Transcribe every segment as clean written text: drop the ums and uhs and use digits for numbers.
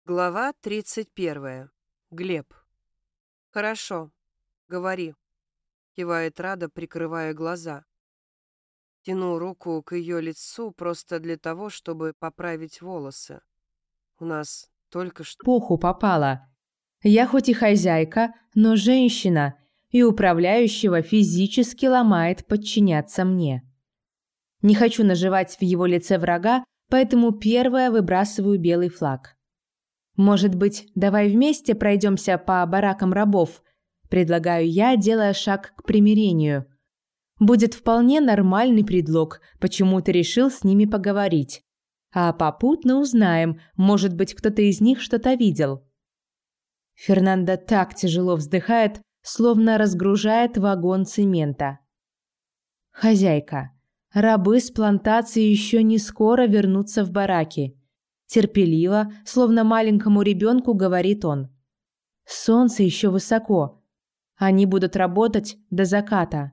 Глава 31. Глеб. «Хорошо, говори», — кивает Рада, прикрывая глаза. Тяну руку к ее лицу просто для того, чтобы поправить волосы. У нас только что... Эпоху попала. Я хоть и хозяйка, но женщина, и управляющего физически ломает подчиняться мне. Не хочу наживать в его лице врага, поэтому первая выбрасываю белый флаг. «Может быть, давай вместе пройдемся по баракам рабов?» Предлагаю я, делая шаг к примирению. Будет вполне нормальный предлог, почему ты решил с ними поговорить. А попутно узнаем, может быть, кто-то из них что-то видел. Фернандо так тяжело вздыхает, словно разгружает вагон цемента. Хозяйка. Рабы с плантации еще не скоро вернутся в бараки. Терпеливо, словно маленькому ребенку, говорит он. Солнце еще высоко. Они будут работать до заката.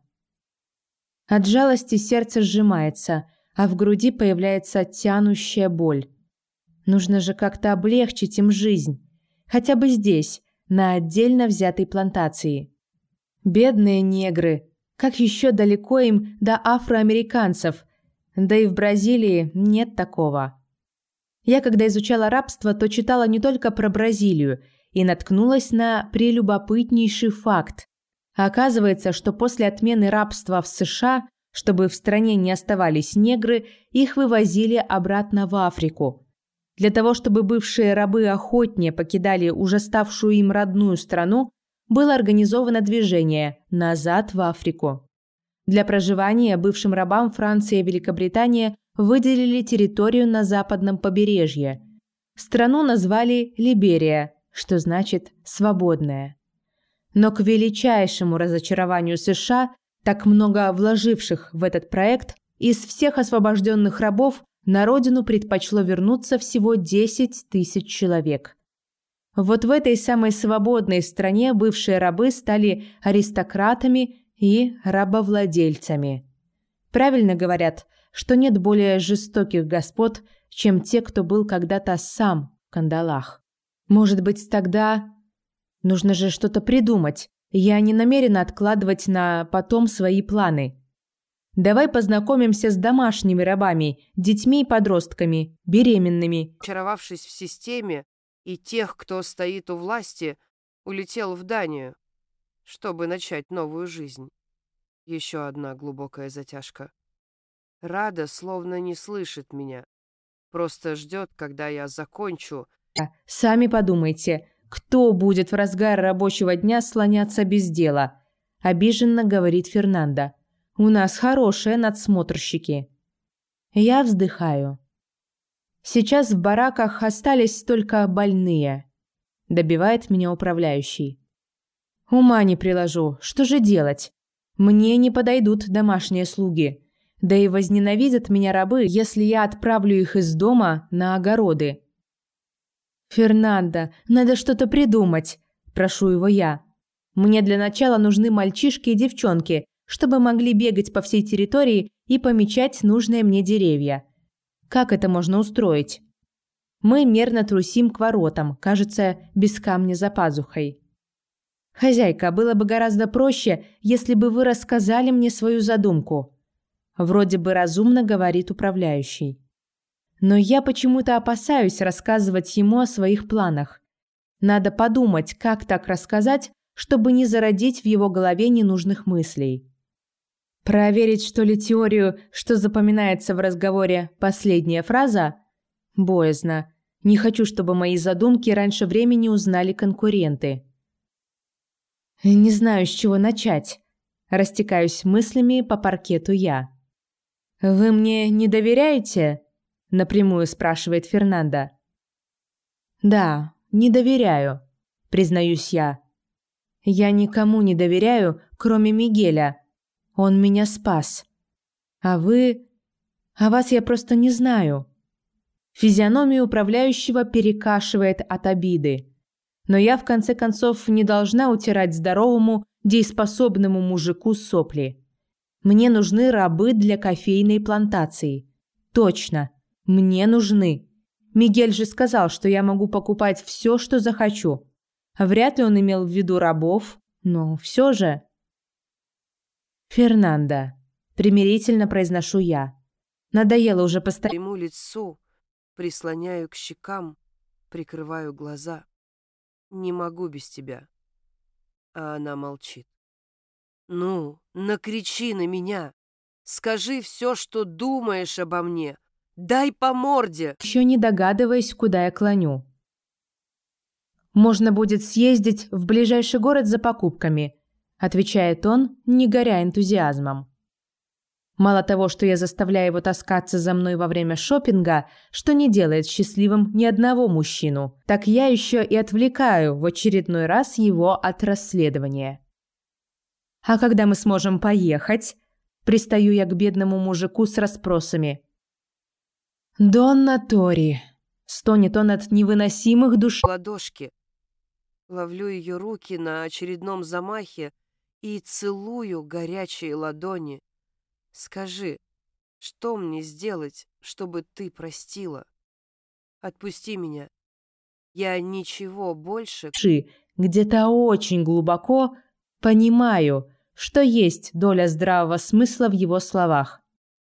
От жалости сердце сжимается, а в груди появляется тянущая боль. Нужно же как-то облегчить им жизнь. Хотя бы здесь, на отдельно взятой плантации. Бедные негры. Как еще далеко им до афроамериканцев? Да и в Бразилии нет такого. Я, когда изучала рабство, то читала не только про Бразилию и наткнулась на прелюбопытнейший факт. Оказывается, что после отмены рабства в США, чтобы в стране не оставались негры, их вывозили обратно в Африку. Для того, чтобы бывшие рабы охотнее покидали уже ставшую им родную страну, было организовано движение «Назад в Африку». Для проживания бывшим рабам Франция и Великобритания выделили территорию на западном побережье. Страну назвали Либерия, что значит «свободная». Но к величайшему разочарованию США, так много вложивших в этот проект, из всех освобожденных рабов на родину предпочло вернуться всего 10 тысяч человек. Вот в этой самой свободной стране бывшие рабы стали аристократами и рабовладельцами. Правильно говорят, что нет более жестоких господ, чем те, кто был когда-то сам в кандалах. Может быть, тогда... Нужно же что-то придумать. Я не намерена откладывать на потом свои планы. Давай познакомимся с домашними рабами, детьми и подростками, беременными. Очаровавшись в системе и тех, кто стоит у власти, улетел в Данию, чтобы начать новую жизнь. Еще одна глубокая затяжка. Рада словно не слышит меня. Просто ждет, когда я закончу. Сами подумайте, кто будет в разгар рабочего дня слоняться без дела? Обиженно говорит Фернандо. У нас хорошие надсмотрщики. Я вздыхаю. Сейчас в бараках остались только больные. Добивает меня управляющий. Ума не приложу, что же делать? Мне не подойдут домашние слуги. Да и возненавидят меня рабы, если я отправлю их из дома на огороды. «Фернандо, надо что-то придумать», – прошу его я. «Мне для начала нужны мальчишки и девчонки, чтобы могли бегать по всей территории и помечать нужные мне деревья. Как это можно устроить?» Мы мерно трусим к воротам, кажется, без камня за пазухой. «Хозяйка, было бы гораздо проще, если бы вы рассказали мне свою задумку», – вроде бы разумно говорит управляющий. Но я почему-то опасаюсь рассказывать ему о своих планах. Надо подумать, как так рассказать, чтобы не зародить в его голове ненужных мыслей. Проверить, что ли, теорию, что запоминается в разговоре последняя фраза? Боязно. Не хочу, чтобы мои задумки раньше времени узнали конкуренты. Не знаю, с чего начать. Растекаюсь мыслями по паркету я. «Вы мне не доверяете?» – напрямую спрашивает Фернандо. «Да, не доверяю», – признаюсь я. «Я никому не доверяю, кроме Мигеля. Он меня спас. А вы... А вас я просто не знаю». Физиономию управляющего перекашивает от обиды. Но я, в конце концов, не должна утирать здоровому, дееспособному мужику сопли. Мне нужны рабы для кофейной плантации. Точно, мне нужны. Мигель же сказал, что я могу покупать все, что захочу. Вряд ли он имел в виду рабов, но все же... «Фернандо», — примирительно произношу я. Надоело уже постоянно... Ему лицу, прислоняю к щекам, прикрываю глаза. Не могу без тебя. А она молчит. Ну, накричи на меня. Скажи все, что думаешь обо мне. Дай по морде. Еще не догадываясь, куда я клоню. «Можно будет съездить в ближайший город за покупками», — отвечает он, не горя энтузиазмом. Мало того, что я заставляю его таскаться за мной во время шопинга, что не делает счастливым ни одного мужчину, так я еще и отвлекаю в очередной раз его от расследования. «А когда мы сможем поехать?» — пристаю я к бедному мужику с расспросами. «Донна Тори», — стонет он от невыносимых душ... Ладошки. Ловлю ее руки на очередном замахе и целую горячие ладони. Скажи, что мне сделать, чтобы ты простила? Отпусти меня. Я ничего больше... Где-то очень глубоко понимаю, что есть доля здравого смысла в его словах.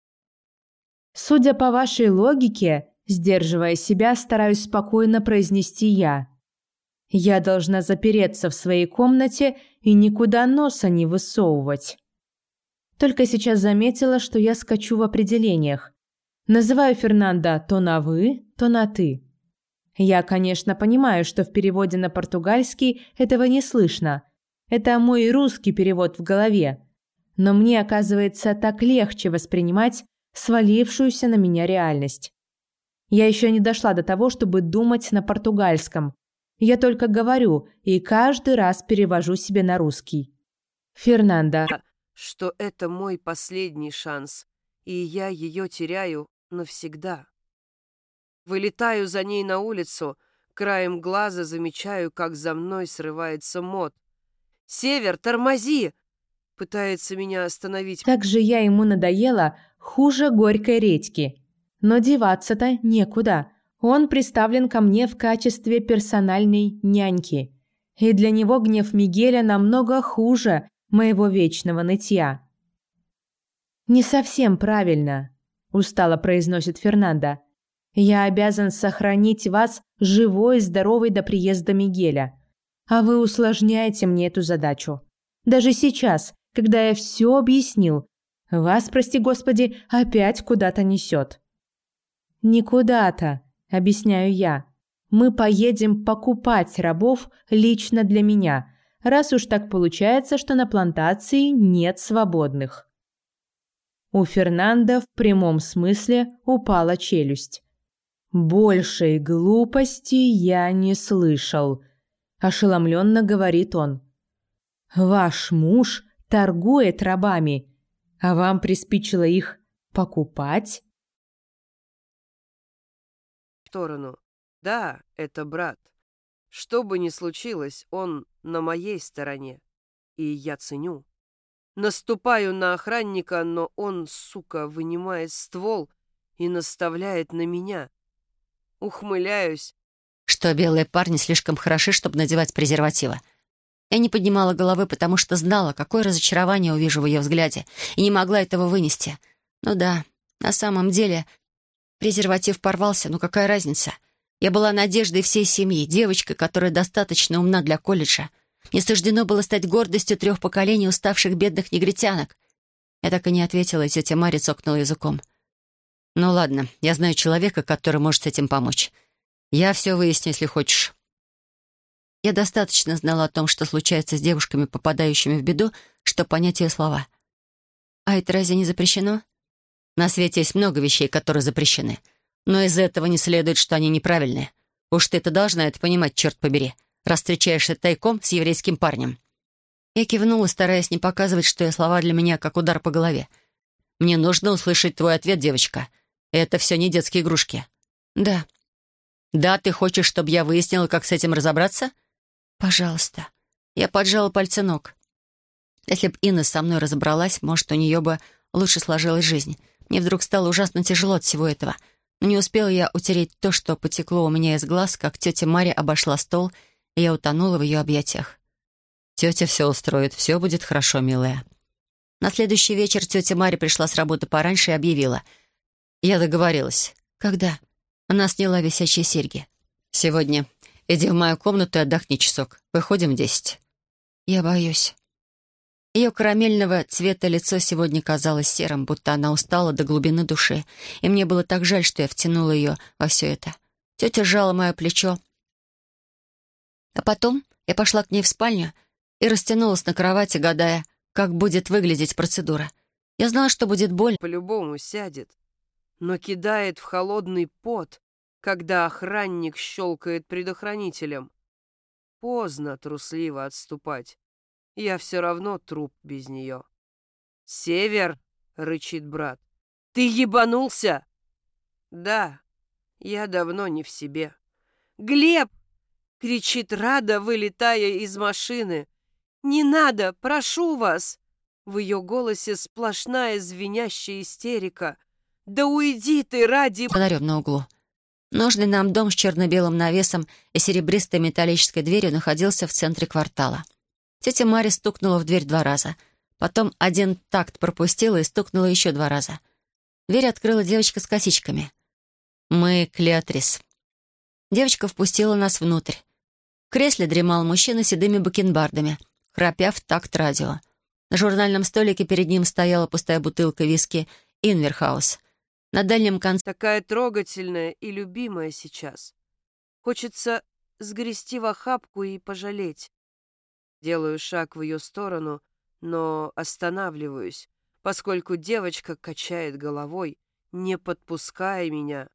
Судя по вашей логике, сдерживая себя, стараюсь спокойно произнести я. Я должна запереться в своей комнате и никуда носа не высовывать. Только сейчас заметила, что я скачу в определениях. Называю Фернандо то на «вы», то на «ты». Я, конечно, понимаю, что в переводе на португальский этого не слышно. Это мой русский перевод в голове. Но мне, оказывается, так легче воспринимать свалившуюся на меня реальность. Я еще не дошла до того, чтобы думать на португальском. Я только говорю и каждый раз перевожу себе на русский. Фернандо. Что это мой последний шанс, и я ее теряю навсегда. Вылетаю за ней на улицу, краем глаза замечаю, как за мной срывается Мот. «Север, тормози!» Пытается меня остановить. Как же я ему надоела, хуже горькой редьки. Но деваться-то некуда. Он приставлен ко мне в качестве персональной няньки. И для него гнев Мигеля намного хуже моего вечного нытья. «Не совсем правильно», – устало произносит Фернандо. «Я обязан сохранить вас живой и здоровой до приезда Мигеля. А вы усложняете мне эту задачу. Даже сейчас, когда я все объяснил, вас, прости господи, опять куда-то несет». «Не куда-то», – объясняю я. «Мы поедем покупать рабов лично для меня, раз уж так получается, что на плантации нет свободных». У Фернандо в прямом смысле упала челюсть. «Большей глупости я не слышал», – ошеломленно говорит он. «Ваш муж торгует рабами, а вам приспичило их покупать?» В сторону. Да, это брат. Что бы ни случилось, он на моей стороне. И я ценю. Наступаю на охранника, но он, сука, вынимает ствол и наставляет на меня. Ухмыляюсь. Что белые парни слишком хороши, чтобы надевать презервативы. Я не поднимала головы, потому что знала, какое разочарование увижу в ее взгляде, и не могла этого вынести. Ну да, на самом деле, презерватив порвался, но какая разница? Я была надеждой всей семьи, девочкой, которая достаточно умна для колледжа. Мне суждено было стать гордостью 3 поколений уставших бедных негритянок. Я так и не ответила, и тетя Мария цокнула языком. «Ну ладно, я знаю человека, который может с этим помочь. Я все выясню, если хочешь». Я достаточно знала о том, что случается с девушками, попадающими в беду, чтобы понять ее слова. «А это разве не запрещено?» «На свете есть много вещей, которые запрещены. Но из этого не следует, что они неправильные. Уж ты-то должна это понимать, черт побери, раз встречаешься тайком с еврейским парнем». Я кивнула, стараясь не показывать, что ее слова для меня как удар по голове. «Мне нужно услышать твой ответ, девочка. Это все не детские игрушки». «Да». «Да, ты хочешь, чтобы я выяснила, как с этим разобраться?» «Пожалуйста». Я поджала пальцы ног. Если б Инна со мной разобралась, может, у нее бы лучше сложилась жизнь. Мне вдруг стало ужасно тяжело от всего этого. Но не успела я утереть то, что потекло у меня из глаз, как тетя Марья обошла стол, и я утонула в ее объятиях. «Тетя все устроит, все будет хорошо, милая». На следующий вечер тетя Марья пришла с работы пораньше и объявила. Я договорилась. «Когда?» Она сняла висячие серьги. «Сегодня. Иди в мою комнату и отдохни часок. Выходим в 10». «Я боюсь». Ее карамельного цвета лицо сегодня казалось серым, будто она устала до глубины души, и мне было так жаль, что я втянула ее во все это. Тетя сжала мое плечо. А потом я пошла к ней в спальню и растянулась на кровати, гадая, как будет выглядеть процедура. Я знала, что будет больно. По-любому сядет, но кидает в холодный пот, когда охранник щелкает предохранителем. Поздно трусливо отступать. Я все равно труп без нее. «Север!» — рычит брат. «Ты ебанулся?» «Да, я давно не в себе». «Глеб!» — кричит Рада, вылетая из машины. «Не надо, прошу вас!» В ее голосе сплошная звенящая истерика. «Да уйди ты ради...» Фонарем на углу. Нужный нам дом с черно-белым навесом и серебристой металлической дверью находился в центре квартала. Тетя Марья стукнула в дверь 2 раза. Потом один такт пропустила и стукнула еще 2 раза. Дверь открыла девочка с косичками. «Мы Клеотрис». Девочка впустила нас внутрь. В кресле дремал мужчина с седыми бакенбардами, храпя в такт радио. На журнальном столике перед ним стояла пустая бутылка виски «Инверхаус». На дальнем конце... Такая трогательная и любимая сейчас. Хочется сгрести в охапку и пожалеть. Делаю шаг в ее сторону, но останавливаюсь, поскольку девочка качает головой, не подпуская меня.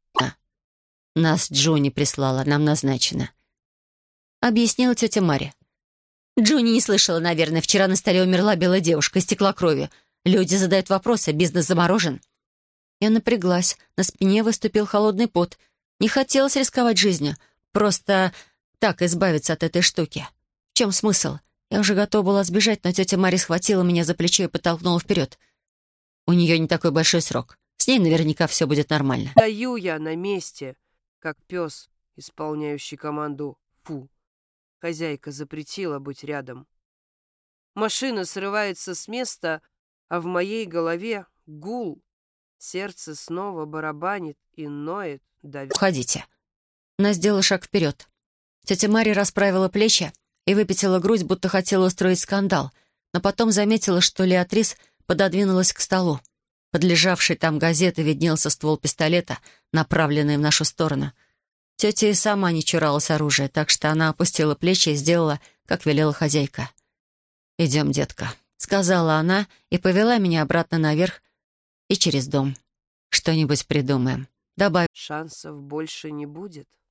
«Нас Джонни прислала, нам назначено», — объяснила тетя Марья. «Джонни не слышала, наверное. Вчера на столе умерла белая девушка, истекла кровью. Люди задают вопросы, бизнес заморожен». Я напряглась, на спине выступил холодный пот. Не хотелось рисковать жизнью, просто так избавиться от этой штуки. В чем смысл? Я уже готова была сбежать, но тетя Марья схватила меня за плечо и подтолкнула вперед. У нее не такой большой срок. С ней наверняка все будет нормально. Стою я на месте, как пес, исполняющий команду «фу». Хозяйка запретила быть рядом. Машина срывается с места, а в моей голове гул. Сердце снова барабанит и ноет, давит. «Уходите». Она сделала шаг вперед. Тетя Марья расправила плечи и выпятила грудь, будто хотела устроить скандал, но потом заметила, что Леотрис пододвинулась к столу. Под лежавшей там газетой виднелся ствол пистолета, направленный в нашу сторону. Тетя и сама не чуралась оружия, так что она опустила плечи и сделала, как велела хозяйка. «Идем, детка», — сказала она и повела меня обратно наверх и через дом. «Что-нибудь придумаем», — добавила. Шансов больше не будет.